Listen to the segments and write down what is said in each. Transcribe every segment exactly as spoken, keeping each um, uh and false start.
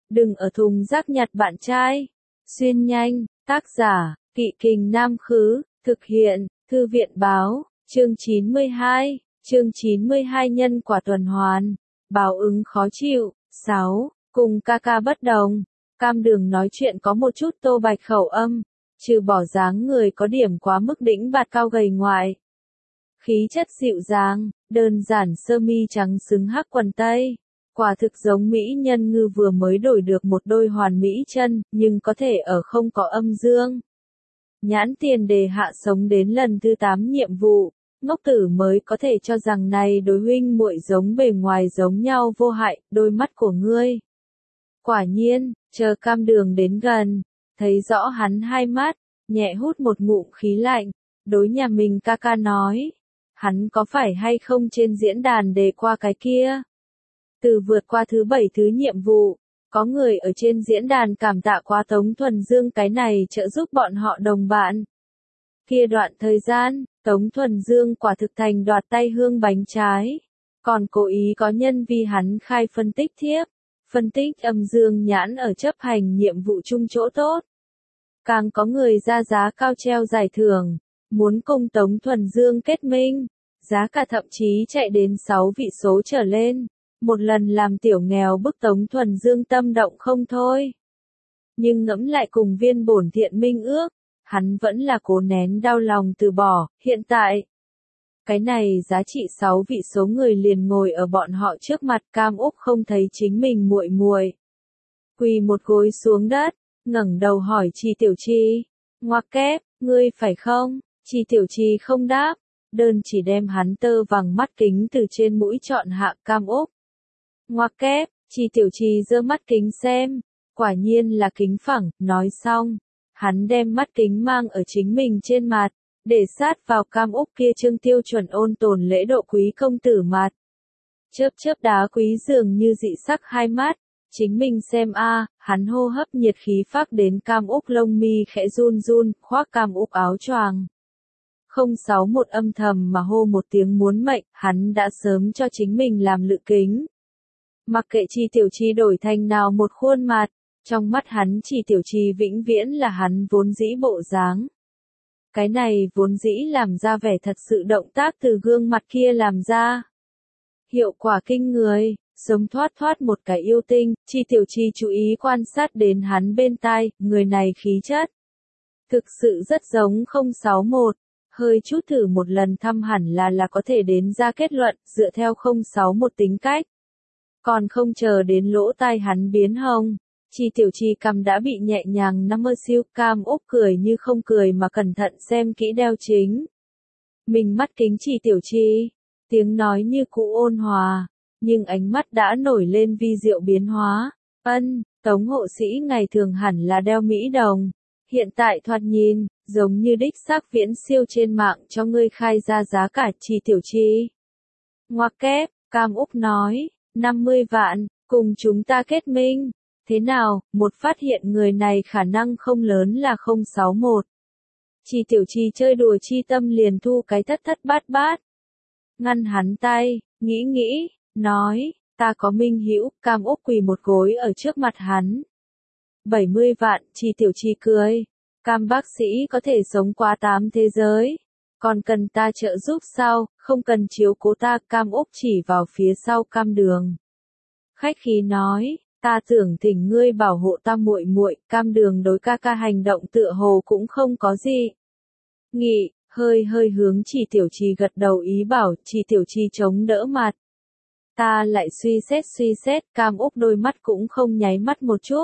Đừng ở thùng rác nhặt bạn trai. Xuyên nhanh, tác giả, Kỵ Kình Nam Khứ, thực hiện, Thư viện Báo, chương chín mươi hai, chương chín mươi hai nhân quả tuần hoàn, báo ứng khó chịu. sáu. Cùng ca ca bất đồng, Cam Đường nói chuyện có một chút tô bạch khẩu âm, trừ bỏ dáng người có điểm quá mức đĩnh bạt cao gầy ngoại. Khí chất dịu dàng, đơn giản sơ mi trắng xứng hắc quần tây. Quả thực giống mỹ nhân ngư vừa mới đổi được một đôi hoàn mỹ chân, nhưng có thể ở không có âm dương. Nhãn tiền đề hạ sống đến lần thứ tám nhiệm vụ, ngốc tử mới có thể cho rằng này đối huynh muội giống bề ngoài giống nhau vô hại, đôi mắt của ngươi. Quả nhiên, chờ Cam Đường đến gần, thấy rõ hắn hai mắt, nhẹ hút một ngụm khí lạnh, đối nhà mình ca ca nói, hắn có phải hay không trên diễn đàn đề qua cái kia? Từ vượt qua thứ bảy thứ nhiệm vụ, có người ở trên diễn đàn cảm tạ quá Tống Thuần Dương cái này trợ giúp bọn họ đồng bạn. Kia đoạn thời gian, Tống Thuần Dương quả thực thành đoạt tay hương bánh trái, còn cố ý có nhân vì hắn khai phân tích thiếp, phân tích âm dương nhãn ở chấp hành nhiệm vụ chung chỗ tốt. Càng có người ra giá cao treo giải thưởng, muốn cùng Tống Thuần Dương kết minh, giá cả thậm chí chạy đến sáu vị số trở lên. Một lần làm tiểu nghèo bức Tống Thuần Dương tâm động không thôi. Nhưng ngẫm lại cùng viên bổn thiện minh ước, hắn vẫn là cố nén đau lòng từ bỏ, hiện tại. Cái này giá trị sáu vị số người liền ngồi ở bọn họ trước mặt Cam Úc không thấy chính mình muội muội. Quỳ một gối xuống đất, ngẩng đầu hỏi Chi Tiểu Chi, ngoặc kép, ngươi phải không? Chi Tiểu Chi không đáp, đơn chỉ đem hắn tơ vàng mắt kính từ trên mũi chọn hạ Cam Úc. Ngoặc kép, Chi Tiểu Chi giơ mắt kính xem, quả nhiên là kính phẳng, nói xong, hắn đem mắt kính mang ở chính mình trên mặt, để sát vào Cam Úc kia trương tiêu chuẩn ôn tồn lễ độ quý công tử mặt. Chớp chớp đá quý dường như dị sắc hai mắt, chính mình xem a, hắn hô hấp nhiệt khí phác đến Cam Úc lông mi khẽ run run, khoác Cam Úc áo choàng. không sáu một âm thầm mà hô một tiếng muốn mệnh, hắn đã sớm cho chính mình làm lự kính. Mặc kệ Chi Tiểu Chi đổi thành nào một khuôn mặt, trong mắt hắn Chi Tiểu Chi vĩnh viễn là hắn vốn dĩ bộ dáng. Cái này vốn dĩ làm ra vẻ thật sự động tác từ gương mặt kia làm ra. Hiệu quả kinh người, sống thoát thoát một cái yêu tinh, Chi Tiểu Chi chú ý quan sát đến hắn bên tai, người này khí chất. Thực sự rất giống không sáu một, hơi chút thử một lần thăm hẳn là là có thể đến ra kết luận, dựa theo không sáu một tính cách. Còn không chờ đến lỗ tai hắn biến hồng, Chi Tiểu Chi cằm đã bị nhẹ nhàng nắm mơ siêu. Cam Úc cười như không cười mà cẩn thận xem kỹ đeo chính. Mình mắt kính Chi Tiểu Chi, tiếng nói như cũ ôn hòa, nhưng ánh mắt đã nổi lên vi diệu biến hóa. Ân, Tống hộ sĩ ngày thường hẳn là đeo mỹ đồng, hiện tại thoạt nhìn, giống như đích xác viễn siêu trên mạng cho ngươi khai ra giá cả. Chi Tiểu Chi. Ngoặc kép, Cam Úc nói. năm mươi vạn, cùng chúng ta kết minh. Thế nào, một phát hiện người này khả năng không lớn là không sáu một. Chi Tiểu Chi chơi đùa chi tâm liền thu cái thất thất bát bát. Ngăn hắn tay, nghĩ nghĩ, nói, ta có minh hữu. Cam Úc quỳ một gối ở trước mặt hắn. bảy mươi vạn, Chi Tiểu Chi cười. Cam bác sĩ có thể sống qua tám thế giới. Còn cần ta trợ giúp sao, không cần chiếu cố ta. Cam Úc chỉ vào phía sau Cam Đường. Khách khí nói, ta tưởng thỉnh ngươi bảo hộ ta muội muội. Cam Đường đối ca ca hành động tựa hồ cũng không có gì. Nghị, hơi hơi hướng Chi Tiểu Chi gật đầu ý bảo. Chi Tiểu Chi chống đỡ mặt. Ta lại suy xét suy xét, Cam Úc đôi mắt cũng không nháy mắt một chút.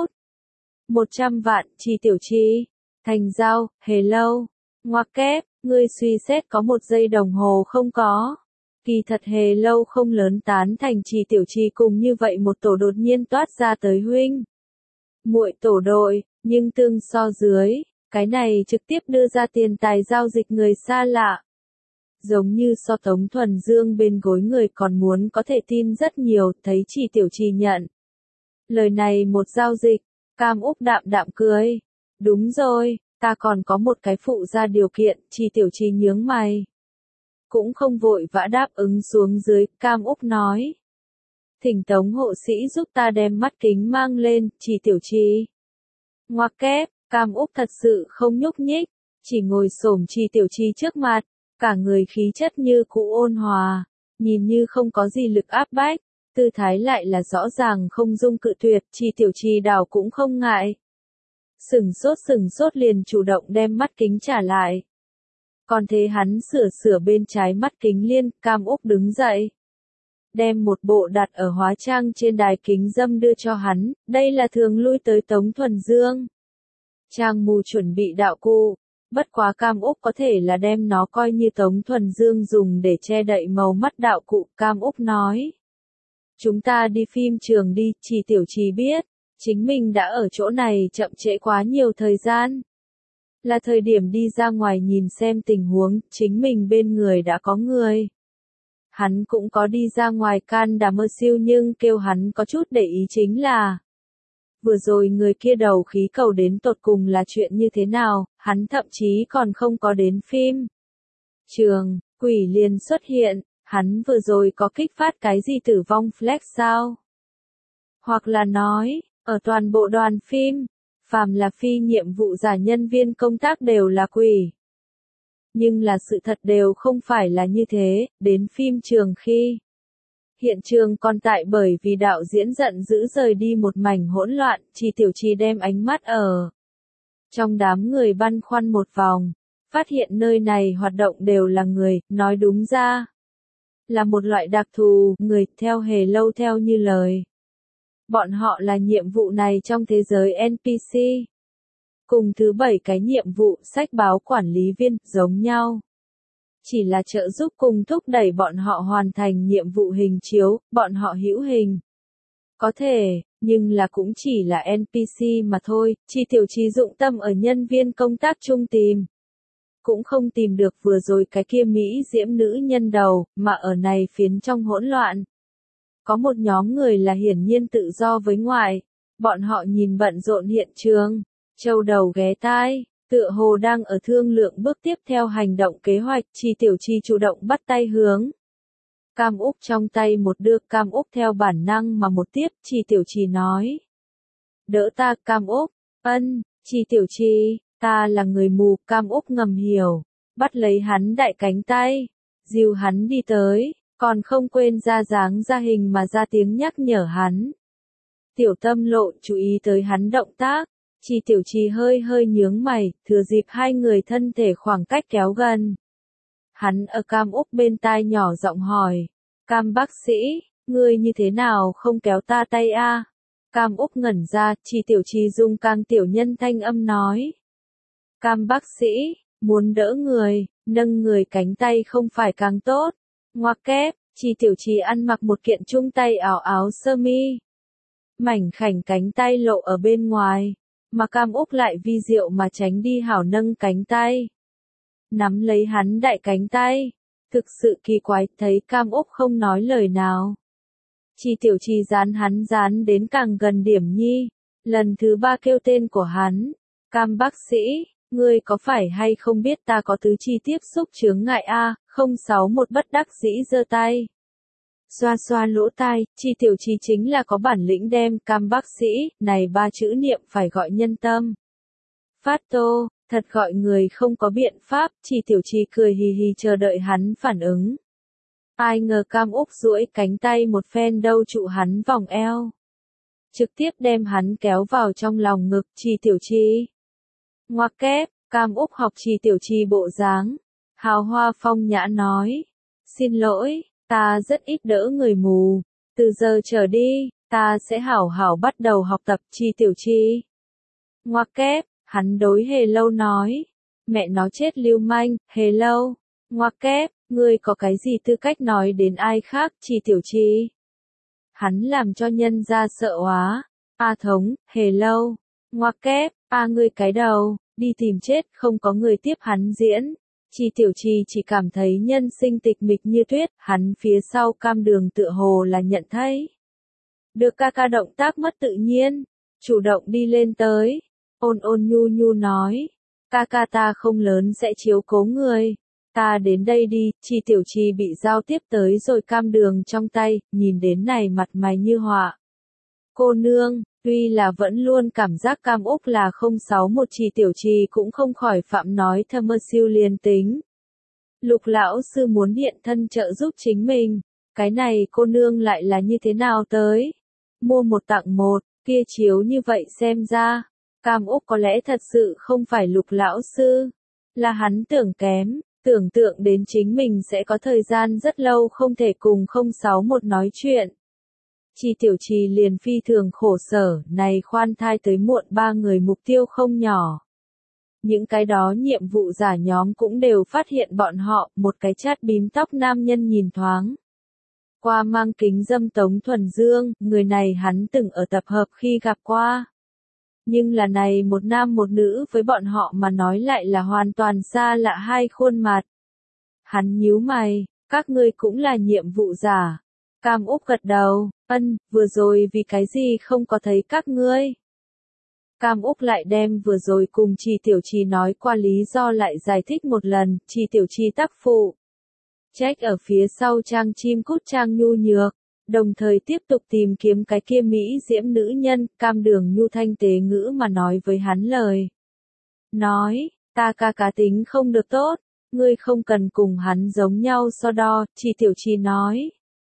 một trăm vạn, Chi Tiểu Chi. Thành giao, hello. Ngoặc kép, ngươi suy xét có một giây đồng hồ không có. Kỳ thật hề lâu không lớn tán thành Chi Tiểu Chi cùng như vậy một tổ đột nhiên toát ra tới huynh muội tổ đội, nhưng tương so dưới, cái này trực tiếp đưa ra tiền tài giao dịch người xa lạ. Giống như so Tống Thuần Dương bên gối người còn muốn có thể tin rất nhiều, thấy Chi Tiểu Chi nhận. Lời này một giao dịch, Cam Úc đạm đạm cười. Đúng rồi, ta còn có một cái phụ ra điều kiện. Chi Tiểu Chi nhướng mày. Cũng không vội vã đáp ứng xuống dưới, Cam Úc nói. thỉnh Tống hộ sĩ giúp ta đem mắt kính mang lên, Trì Tiểu Trì. Ngoặc kép, Cam Úc thật sự không nhúc nhích, chỉ ngồi xổm Trì Tiểu Trì trước mặt, cả người khí chất như cũ ôn hòa, nhìn như không có gì lực áp bách, tư thái lại là rõ ràng không dung cự tuyệt, Trì Tiểu Trì đảo cũng không ngại. Sừng sốt sừng sốt liền chủ động đem mắt kính trả lại. Còn thế hắn sửa sửa bên trái mắt kính liên, Cam Úc đứng dậy. Đem một bộ đặt ở hóa trang trên đài kính dâm đưa cho hắn, đây là thường lui tới Tống Thuần Dương. Trang mù chuẩn bị đạo cụ, bất quá Cam Úc có thể là đem nó coi như Tống Thuần Dương dùng để che đậy màu mắt đạo cụ, Cam Úc nói. Chúng ta đi phim trường đi, Trì Tiểu Trì biết, chính mình đã ở chỗ này chậm trễ quá nhiều thời gian. Là thời điểm đi ra ngoài nhìn xem tình huống, chính mình bên người đã có người. Hắn cũng có đi ra ngoài can đảm mơ siêu nhưng kêu hắn có chút để ý chính là vừa rồi người kia đầu khí cầu đến tột cùng là chuyện như thế nào, hắn thậm chí còn không có đến phim trường, quỷ liền xuất hiện, hắn vừa rồi có kích phát cái gì tử vong flex sao? Hoặc là nói, ở toàn bộ đoàn phim, phàm là phi nhiệm vụ giả nhân viên công tác đều là quỷ. Nhưng là sự thật đều không phải là như thế, đến phim trường khi hiện trường còn tại bởi vì đạo diễn giận dữ rời đi một mảnh hỗn loạn, Trì Tiểu Trì đem ánh mắt ở trong đám người băn khoăn một vòng, phát hiện nơi này hoạt động đều là người, nói đúng ra là một loại đặc thù, người, theo Hề Lâu theo như lời. Bọn họ là nhiệm vụ này trong thế giới en pê xê. Cùng thứ bảy cái nhiệm vụ sách báo quản lý viên, giống nhau. Chỉ là trợ giúp cùng thúc đẩy bọn họ hoàn thành nhiệm vụ hình chiếu, bọn họ hữu hình. Có thể, nhưng là cũng chỉ là en pê xê mà thôi, Trì Tiểu Trì dụng tâm ở nhân viên công tác chung tìm. Cũng không tìm được vừa rồi cái kia Mỹ diễm nữ nhân đầu, mà ở này phiến trong hỗn loạn. Có một nhóm người là hiển nhiên tự do với ngoại, bọn họ nhìn bận rộn hiện trường, châu đầu ghé tai, tựa hồ đang ở thương lượng bước tiếp theo hành động kế hoạch, Trì Tiểu Trì chủ động bắt tay hướng. Cam Úc trong tay một đưa, Cam Úc theo bản năng mà một tiếp, Trì Tiểu Trì nói. Đỡ ta, Cam Úc, ân, Trì Tiểu Trì, ta là người mù, Cam Úc ngầm hiểu, bắt lấy hắn đại cánh tay, dìu hắn đi tới, còn không quên ra dáng ra hình mà ra tiếng nhắc nhở hắn. Tiểu Tâm Lộ chú ý tới hắn động tác. Trì Tiểu Trì hơi hơi nhướng mày, thừa dịp hai người thân thể khoảng cách kéo gần. Hắn ở Cam Úc bên tai nhỏ giọng hỏi, Cam bác sĩ, ngươi như thế nào không kéo ta tay a? Cam Úc ngẩn ra, Trì Tiểu Trì dùng càng tiểu nhân thanh âm nói. Cam bác sĩ, muốn đỡ người, nâng người cánh tay không phải càng tốt. Ngoặc kép, Trì Tiểu Trì ăn mặc một kiện chung tay áo áo sơ mi. Mảnh khảnh cánh tay lộ ở bên ngoài. Mà Cam Úc lại vi diệu mà tránh đi hảo nâng cánh tay. Nắm lấy hắn đại cánh tay. Thực sự kỳ quái, thấy Cam Úc không nói lời nào. Trì Tiểu Trì dán hắn dán đến càng gần điểm nhi. Lần thứ ba kêu tên của hắn. Cam bác sĩ, ngươi có phải hay không biết ta có tứ chi tiếp xúc chướng ngại a? không sáu một bất đắc dĩ giơ tay. Xoa xoa lỗ tai, Trì Tiểu Trì chính là có bản lĩnh đem Cam bác sĩ, này ba chữ niệm phải gọi nhân tâm. Phát tô, thật gọi người không có biện pháp, Trì Tiểu Trì cười hì hì chờ đợi hắn phản ứng. Ai ngờ Cam Úc duỗi cánh tay một phen đâu trụ hắn vòng eo. Trực tiếp đem hắn kéo vào trong lòng ngực, Trì Tiểu Trì. Ngoặc kép, Cam Úc học Trì Tiểu Trì bộ dáng. Hào hoa phong nhã nói. Xin lỗi. Ta rất ít đỡ người mù, từ giờ trở đi, ta sẽ hảo hảo bắt đầu học tập, Trì Tiểu Trì. Ngoặc kép, hắn đối Hề Lâu nói, mẹ nó chết lưu manh, Hề Lâu. Ngoặc kép, ngươi có cái gì tư cách nói đến ai khác, Trì Tiểu Trì. Hắn làm cho nhân ra sợ quá, A Thống, Hề Lâu. Ngoặc kép, A ngươi cái đầu, đi tìm chết, không có người tiếp hắn diễn. Trì Tiểu Trì chỉ cảm thấy nhân sinh tịch mịch như tuyết, hắn phía sau Cam Đường tựa hồ là nhận thấy. Được ca ca động tác mất tự nhiên, chủ động đi lên tới, ôn ôn nhu nhu nói, ca ca ta không lớn sẽ chiếu cố người, Ta đến đây đi, Chi Tiểu Chi bị giao tiếp tới rồi cam đường trong tay, nhìn đến này mặt mày như họa. Cô nương, tuy là vẫn luôn cảm giác Cam Úc là không sáu một Chi Tiểu Chi cũng không khỏi phạm nói thâm mơ siêu liền tính. Lục lão sư muốn hiện thân trợ giúp chính mình, cái này cô nương lại là như thế nào tới? Mua một tặng một, kia chiếu như vậy xem ra, Cam Úc có lẽ thật sự không phải lục lão sư, là hắn tưởng kém, tưởng tượng đến chính mình sẽ có thời gian rất lâu không thể cùng không sáu một nói chuyện. Chi Tiểu Chi liền phi thường khổ sở, này khoan thai tới muộn ba người mục tiêu không nhỏ. Những cái đó nhiệm vụ giả nhóm cũng đều phát hiện bọn họ, một cái chát bím tóc nam nhân nhìn thoáng. Qua mang kính dâm Tống Thuần Dương, người này hắn từng ở tập hợp khi gặp qua. Nhưng là này một nam một nữ với bọn họ mà nói lại là hoàn toàn xa lạ hai khuôn mặt. Hắn nhíu mày, các ngươi cũng là nhiệm vụ giả. Cam Úc gật đầu, ân, vừa rồi vì cái gì không có thấy các ngươi. Cam Úc lại đem vừa rồi cùng Chi Tiểu Chi nói qua lý do lại giải thích một lần, Chi Tiểu Chi tác phụ. Trách ở phía sau trang chim cút trang nhu nhược, đồng thời tiếp tục tìm kiếm cái kia Mỹ diễm nữ nhân, cam đường nhu thanh tế ngữ mà nói với hắn lời. Nói, ta ca cá tính không được tốt, ngươi không cần cùng hắn giống nhau so đo, Chi Tiểu Chi nói.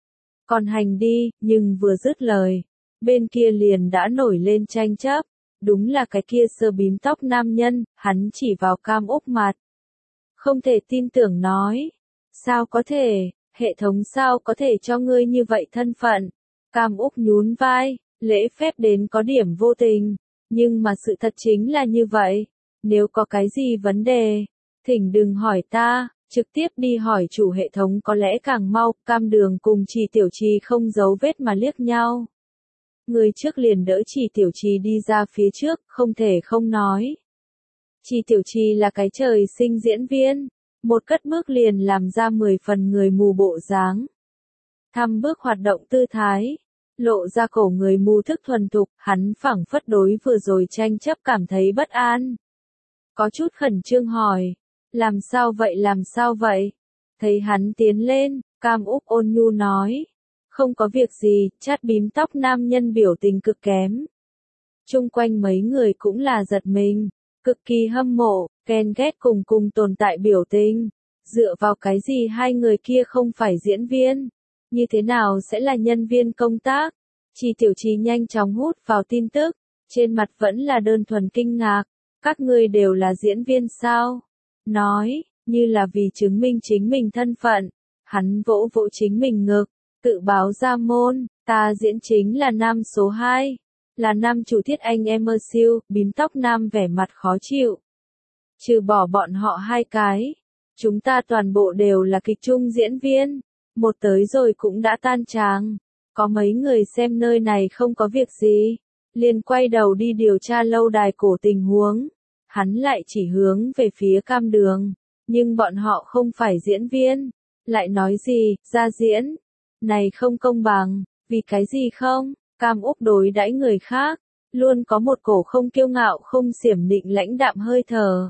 Còn hành đi, nhưng vừa dứt lời, bên kia liền đã nổi lên tranh chấp. Đúng là cái kia sơ bím tóc nam nhân, hắn chỉ vào Cam Úc mặt. Không thể tin tưởng nói. Sao có thể, hệ thống sao có thể cho ngươi như vậy thân phận? Cam Úc nhún vai, lễ phép đến có điểm vô tình. Nhưng mà sự thật chính là như vậy. Nếu có cái gì vấn đề, thỉnh đừng hỏi ta, trực tiếp đi hỏi chủ hệ thống có lẽ càng mau. Cam đường cùng Chi Tiểu Chi không giấu vết mà liếc nhau. Người trước liền đỡ Chi Tiểu Chi đi ra phía trước, không thể không nói. Chi Tiểu Chi là cái trời sinh diễn viên, một cất bước liền làm ra mười phần người mù bộ dáng. Thăm bước hoạt động tư thái, lộ ra cổ người mù thức thuần thục, hắn phảng phất đối vừa rồi tranh chấp cảm thấy bất an. Có chút khẩn trương hỏi, làm sao vậy làm sao vậy? Thấy hắn tiến lên, Cam Úc ôn nhu nói. Không có việc gì, chát bím tóc nam nhân biểu tình cực kém. Chung quanh mấy người cũng là giật mình, cực kỳ hâm mộ, ghen ghét cùng cùng tồn tại biểu tình. Dựa vào cái gì hai người kia không phải diễn viên? Như thế nào sẽ là nhân viên công tác? Chi Tiểu Chi nhanh chóng hút vào tin tức, trên mặt vẫn là đơn thuần kinh ngạc. Các ngươi đều là diễn viên sao? Nói, như là vì chứng minh chính mình thân phận. Hắn vỗ vỗ chính mình ngực. Tự báo ra môn, ta diễn chính là nam số hai, là nam chủ Thiết Anh em ơ siêu, bím tóc nam vẻ mặt khó chịu. Trừ bỏ bọn họ hai cái, chúng ta toàn bộ đều là kịch trung diễn viên, một tới rồi cũng đã tan tràng, có mấy người xem nơi này không có việc gì, liền quay đầu đi điều tra lâu đài cổ tình huống, hắn lại chỉ hướng về phía cam đường, nhưng bọn họ không phải diễn viên, lại nói gì, ra diễn. Này không công bằng, vì cái gì không? Cam Úc đối đãi người khác, luôn có một cổ không kiêu ngạo không xiểm nịnh lãnh đạm hơi thở.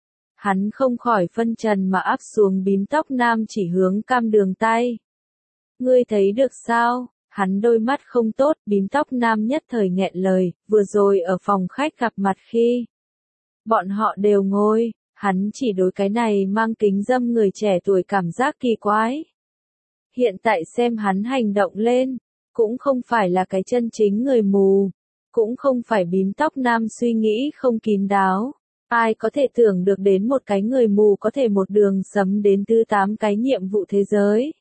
Hắn không khỏi phân trần mà áp xuống bím tóc nam chỉ hướng cam đường tay. Ngươi thấy được sao? Hắn đôi mắt không tốt, bím tóc nam nhất thời nghẹn lời, vừa rồi ở phòng khách gặp mặt khi. Bọn họ đều ngồi, hắn chỉ đối cái này mang kính dâm người trẻ tuổi cảm giác kỳ quái. Hiện tại xem hắn hành động lên, cũng không phải là cái chân chính người mù, cũng không phải bím tóc nam suy nghĩ không kín đáo. Ai có thể tưởng được đến một cái người mù có thể một đường sấm đến thứ tám cái nhiệm vụ thế giới.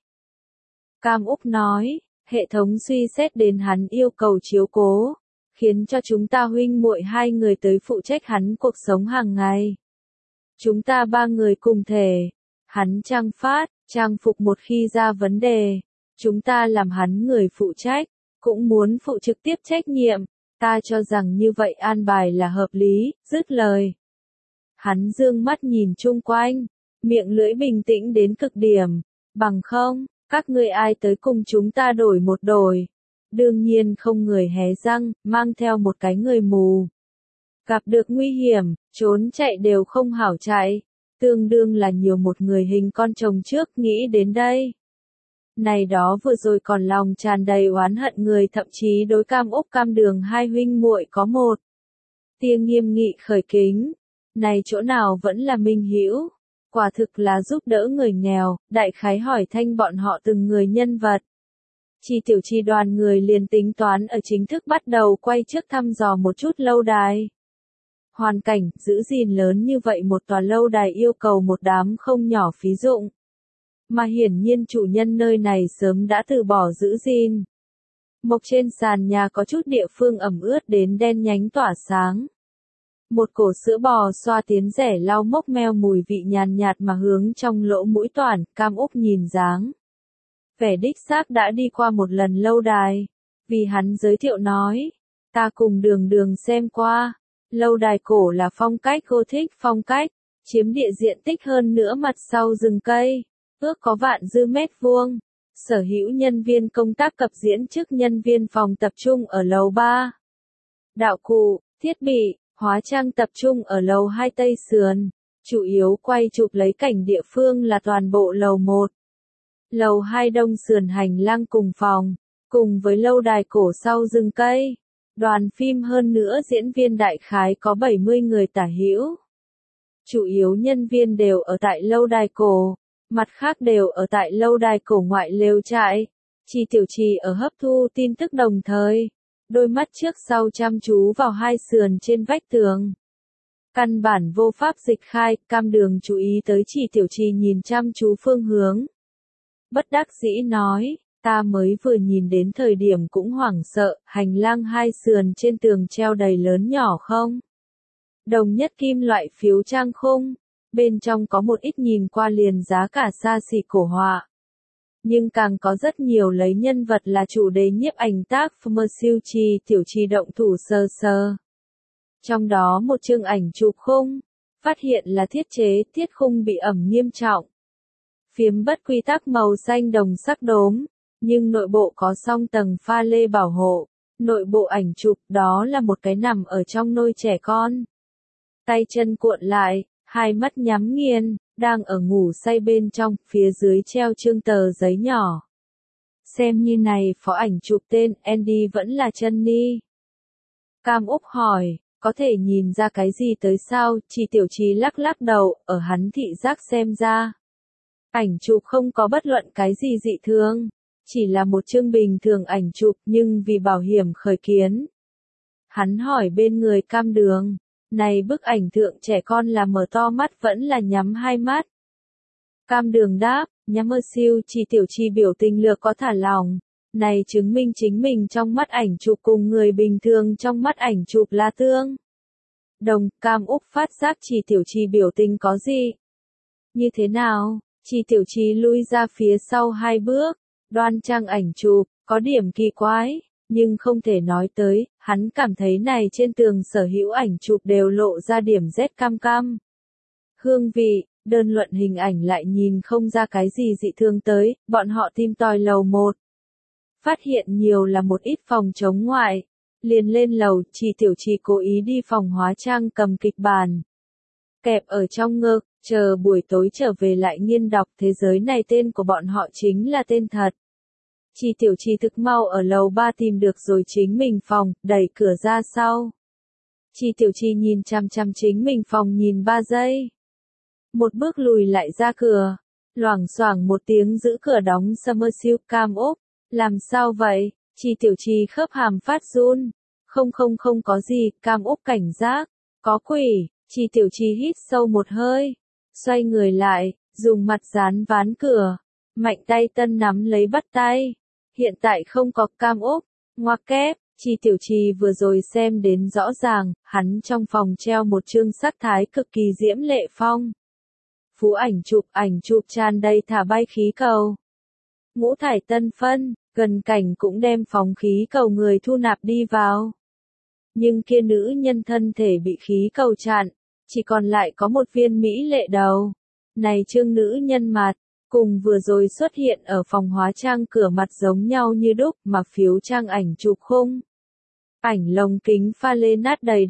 Cam Úc nói, hệ thống suy xét đến hắn yêu cầu chiếu cố, khiến cho chúng ta huynh muội hai người tới phụ trách hắn cuộc sống hàng ngày. Chúng ta ba người cùng thể, hắn trang phát, trang phục một khi ra vấn đề, chúng ta làm hắn người phụ trách, cũng muốn phụ trực tiếp trách nhiệm, ta cho rằng như vậy an bài là hợp lý, dứt lời. Hắn dương mắt nhìn chung quanh, miệng lưỡi bình tĩnh đến cực điểm, bằng không, các ngươi ai tới cùng chúng ta đổi một đổi. Đương nhiên không người hé răng, mang theo một cái người mù. Gặp được nguy hiểm, trốn chạy đều không hảo chạy. tương đương là nhiều một người hình con chồng trước. Nghĩ đến đây, này đó vừa rồi còn lòng tràn đầy oán hận người, thậm chí đối Cam Úc Cam Đường hai huynh muội có một tia nghiêm nghị khởi kính. Này chỗ nào vẫn là minh hữu, quả thực là giúp đỡ người nghèo. Đại khái hỏi thanh bọn họ từng người nhân vật. Chi Tiểu Chi đoàn người liền tính toán ở chính thức bắt đầu quay trước thăm dò một chút lâu đài. Hoàn cảnh, giữ gìn lớn như vậy một tòa lâu đài yêu cầu một đám không nhỏ phí dụng. Mà hiển nhiên chủ nhân nơi này sớm đã từ bỏ giữ gìn. Mộc trên sàn nhà có chút địa phương ẩm ướt đến đen nhánh tỏa sáng. Một cổ sữa bò xoa tiến rẻ lau mốc meo mùi vị nhàn nhạt mà hướng trong lỗ mũi toàn. Cam Úc nhìn dáng vẻ đích xác đã đi qua một lần lâu đài. Vì hắn giới thiệu nói, ta cùng Đường Đường xem qua. Lâu đài cổ là phong cách Gothic phong cách, chiếm địa diện tích hơn nữa mặt sau rừng cây, ước có vạn dư mét vuông. Sở hữu nhân viên công tác cập diễn chức nhân viên phòng tập trung ở lầu ba. Đạo cụ, thiết bị, hóa trang tập trung ở lầu hai tây sườn. Chủ yếu quay chụp lấy cảnh địa phương là toàn bộ lầu một. Lầu hai đông sườn hành lang cùng phòng, cùng với lâu đài cổ sau rừng cây. Đoàn phim hơn nữa diễn viên đại khái có bảy mươi người tả hữu. Chủ yếu nhân viên đều ở tại lâu đài cổ, mặt khác đều ở tại lâu đài cổ ngoại lều trại. Chi Tiểu Chi ở hấp thu tin tức đồng thời, đôi mắt trước sau chăm chú vào hai sườn trên vách tường. Căn bản vô pháp dịch khai. Cam Đường chú ý tới Chi Tiểu Chi nhìn chăm chú phương hướng. Bất đắc dĩ nói, ta mới vừa nhìn đến thời điểm cũng hoảng sợ. Hành lang hai sườn trên tường treo đầy lớn nhỏ không đồng nhất kim loại phiếu trang khung, bên trong có một ít nhìn qua liền giá cả xa xỉ cổ họa. Nhưng càng có rất nhiều lấy nhân vật là chủ đề nhiếp ảnh tác. Mơ siêu Chi Tiểu Chi động thủ sơ sơ. Trong đó một chương ảnh chụp khung, phát hiện là thiết chế thiết khung bị ẩm nghiêm trọng. Phiếm bất quy tắc màu xanh đồng sắc đốm, nhưng nội bộ có song tầng pha lê bảo hộ. Nội bộ ảnh chụp đó là một cái nằm ở trong nôi trẻ con. Tay chân cuộn lại, hai mắt nhắm nghiền, đang ở ngủ say bên trong, phía dưới treo chương tờ giấy nhỏ. Xem như này phó ảnh chụp tên Andy vẫn là Jenny. Cam Úc hỏi, có thể nhìn ra cái gì tới sao? Chi Tiểu Chi lắc lắc đầu, ở hắn thị giác xem ra. Ảnh chụp không có bất luận cái gì dị thường, chỉ là một chương bình thường ảnh chụp nhưng vì bảo hiểm khởi kiến. Hắn hỏi bên người Cam Đường, này bức ảnh thượng trẻ con là mở to mắt vẫn là nhắm hai mắt? Cam Đường đáp, nhắm mơ siêu. Chi Tiểu Chi biểu tình lược có thả lỏng. Này chứng minh chính mình trong mắt ảnh chụp cùng người bình thường trong mắt ảnh chụp là tương đồng. Cam Úc phát giác Chi Tiểu Chi biểu tình có gì? Như thế nào? Chi Tiểu Chi lui ra phía sau hai bước, đoan trang ảnh chụp, có điểm kỳ quái, nhưng không thể nói tới. Hắn cảm thấy này trên tường sở hữu ảnh chụp đều lộ ra điểm Z cam cam. Hương vị, đơn luận hình ảnh lại nhìn không ra cái gì dị thường tới. Bọn họ tìm tòi lầu một, phát hiện nhiều là một ít phòng chống ngoại. Liền lên lầu, Chi Tiểu Chi cố ý đi phòng hóa trang cầm kịch bản, kẹp ở trong ngực, chờ buổi tối trở về lại nghiên đọc. Thế giới này tên của bọn họ chính là tên thật. Chi Tiểu Chi thực mau ở lầu ba tìm được rồi chính mình phòng, đẩy cửa ra sau. Chi Tiểu Chi nhìn chằm chằm chính mình phòng nhìn ba giây. Một bước lùi lại ra cửa, loảng xoảng một tiếng giữ cửa đóng. Summer Silk. Cam Úc, làm sao vậy? Chi Tiểu Chi khớp hàm phát run. Không không không có gì. Cam Úc cảnh giác, có quỷ. Chi Tiểu Chi hít sâu một hơi, xoay người lại, dùng mặt dán ván cửa, mạnh tay tân nắm lấy bắt tay. Hiện tại không có. Cam Úc, ngoặc kép. Chi Tiểu Chi vừa rồi xem đến rõ ràng, hắn trong phòng treo một chương sắc thái cực kỳ diễm lệ phong phú ảnh chụp, ảnh chụp tràn đầy thả bay khí cầu. Ngũ thải tân phân, gần cảnh cũng đem phóng khí cầu người thu nạp đi vào. Nhưng kia nữ nhân thân thể bị khí cầu chặn, chỉ còn lại có một viên mỹ lệ đầu. Này chương nữ nhân mặt, cùng vừa rồi xuất hiện ở phòng hóa trang cửa mặt giống nhau như đúc, mà phiếu trang ảnh chụp khung. Ảnh lồng kính pha lê nát đầy đất,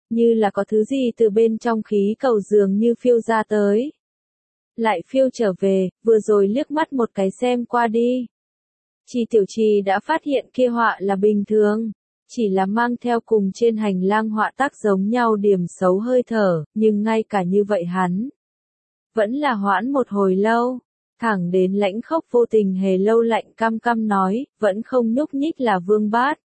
như là có thứ gì từ bên trong khí cầu dường như phiêu ra tới. Lại phiêu trở về, vừa rồi liếc mắt một cái xem qua đi. Chi Tiểu Trì đã phát hiện kia họa là bình thường, chỉ là mang theo cùng trên hành lang họa tác giống nhau điểm xấu hơi thở, nhưng ngay cả như vậy hắn vẫn là hoãn một hồi lâu, thẳng đến Lãnh Khốc vô tình hề lâu lạnh căm căm nói, vẫn không nhúc nhích là Vương Bát.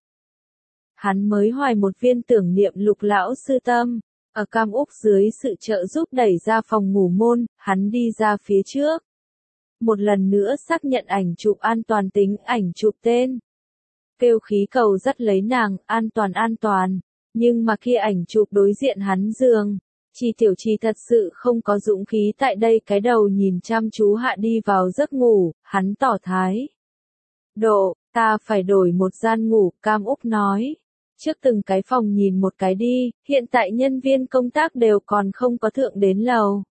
Hắn mới hoài một viên tưởng niệm Lục lão sư tâm, ở Cam Úc dưới sự trợ giúp đẩy ra phòng ngủ môn, hắn đi ra phía trước. Một lần nữa xác nhận ảnh chụp an toàn tính ảnh chụp tên. Kêu khí cầu dắt lấy nàng, an toàn an toàn, nhưng mà khi ảnh chụp đối diện hắn giường, Chi Tiểu Trì thật sự không có dũng khí tại đây cái đầu nhìn chăm chú hạ đi vào giấc ngủ, hắn tỏ thái độ, ta phải đổi một gian ngủ, Cam Úc nói. Trước từng cái phòng nhìn một cái đi, hiện tại nhân viên công tác đều còn không có thượng đến lầu.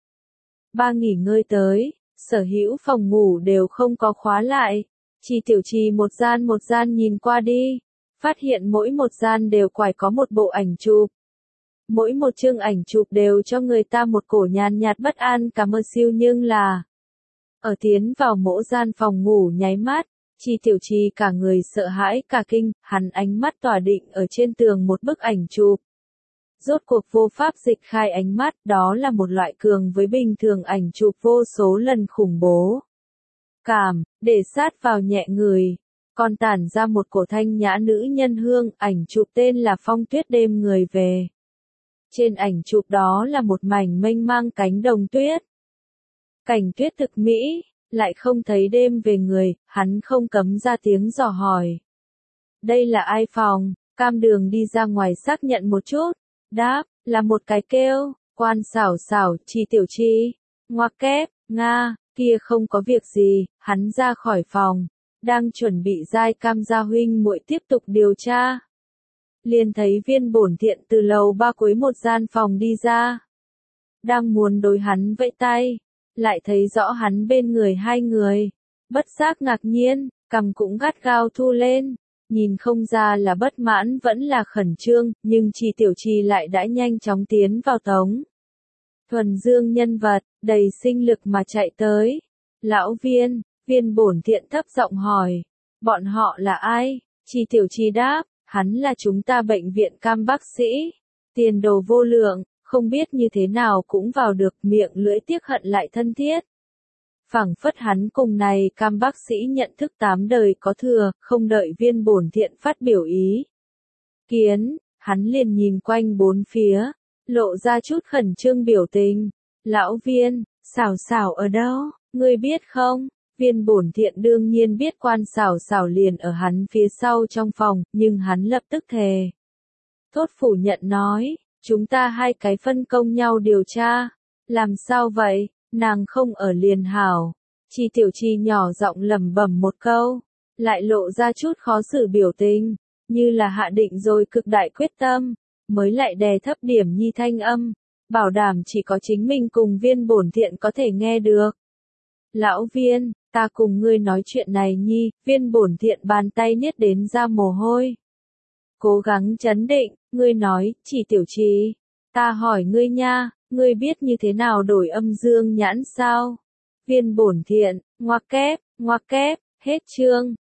Ba nghỉ ngơi tới, sở hữu phòng ngủ đều không có khóa lại. Chi Tiểu Trì một gian một gian nhìn qua đi, phát hiện mỗi một gian đều quải có một bộ ảnh chụp. Mỗi một chương ảnh chụp đều cho người ta một cổ nhàn nhạt bất an cả mơ siêu nhưng là ở tiến vào mỗi gian phòng ngủ nháy mắt, Chi Tiểu Trì cả người sợ hãi cả kinh, hắn ánh mắt tỏa định ở trên tường một bức ảnh chụp. Rốt cuộc vô pháp dịch khai ánh mắt, đó là một loại cường với bình thường ảnh chụp vô số lần khủng bố. Cảm, để sát vào nhẹ người, còn tản ra một cổ thanh nhã nữ nhân hương, ảnh chụp tên là Phong Tuyết đêm người về. Trên ảnh chụp đó là một mảnh mênh mang cánh đồng tuyết. Cảnh tuyết thực mỹ, lại không thấy đêm về người, hắn không cấm ra tiếng dò hỏi. Đây là ai phòng? Cam Đường đi ra ngoài xác nhận một chút. Đáp, là một cái kêu, Quan xảo xảo, Chi Tiểu Trì. Ngoặc kép, Nga, kia không có việc gì, hắn ra khỏi phòng. Đang chuẩn bị giai Cam gia huynh muội tiếp tục điều tra. Liền thấy Viên Bổn Thiện từ lầu ba cuối một gian phòng đi ra. Đang muốn đối hắn vẫy tay, lại thấy rõ hắn bên người hai người. Bất giác ngạc nhiên, cằm cũng gắt gao thu lên. Nhìn không ra là bất mãn vẫn là khẩn trương, nhưng Chi Tiểu Trì lại đã nhanh chóng tiến vào tống. Thuần dương nhân vật, đầy sinh lực mà chạy tới. Lão Viên, Viên Bổn Thiện thấp giọng hỏi. Bọn họ là ai? Chi Tiểu Trì đáp, hắn là chúng ta bệnh viện Cam bác sĩ. Tiền đồ vô lượng, không biết như thế nào cũng vào được, miệng lưỡi tiếc hận lại thân thiết. Phảng phất hắn cùng này Cam bác sĩ nhận thức tám đời có thừa, không đợi Viên Bổn Thiện phát biểu ý kiến, hắn liền nhìn quanh bốn phía, lộ ra chút khẩn trương biểu tình. Lão Viên, xảo xảo ở đâu, ngươi biết không? Viên Bổn Thiện đương nhiên biết Quan xảo xảo liền ở hắn phía sau trong phòng, nhưng hắn lập tức thề thốt phủ nhận nói, chúng ta hai cái phân công nhau điều tra. Làm sao vậy? Nàng không ở liền hảo. Chi Tiểu Trì nhỏ giọng lẩm bẩm một câu, lại lộ ra chút khó xử biểu tình, như là hạ định rồi cực đại quyết tâm, mới lại đè thấp điểm nhi thanh âm, bảo đảm chỉ có chính mình cùng Viên Bổn Thiện có thể nghe được. Lão Viên, ta cùng ngươi nói chuyện này nhi, Viên Bổn Thiện bàn tay niết đến ra mồ hôi. Cố gắng trấn định, ngươi nói, Chi Tiểu Trì, ta hỏi ngươi nha, ngươi biết như thế nào đổi âm dương nhãn sao? Viên Bổn Thiện, ngoặc kép, ngoặc kép, hết chương.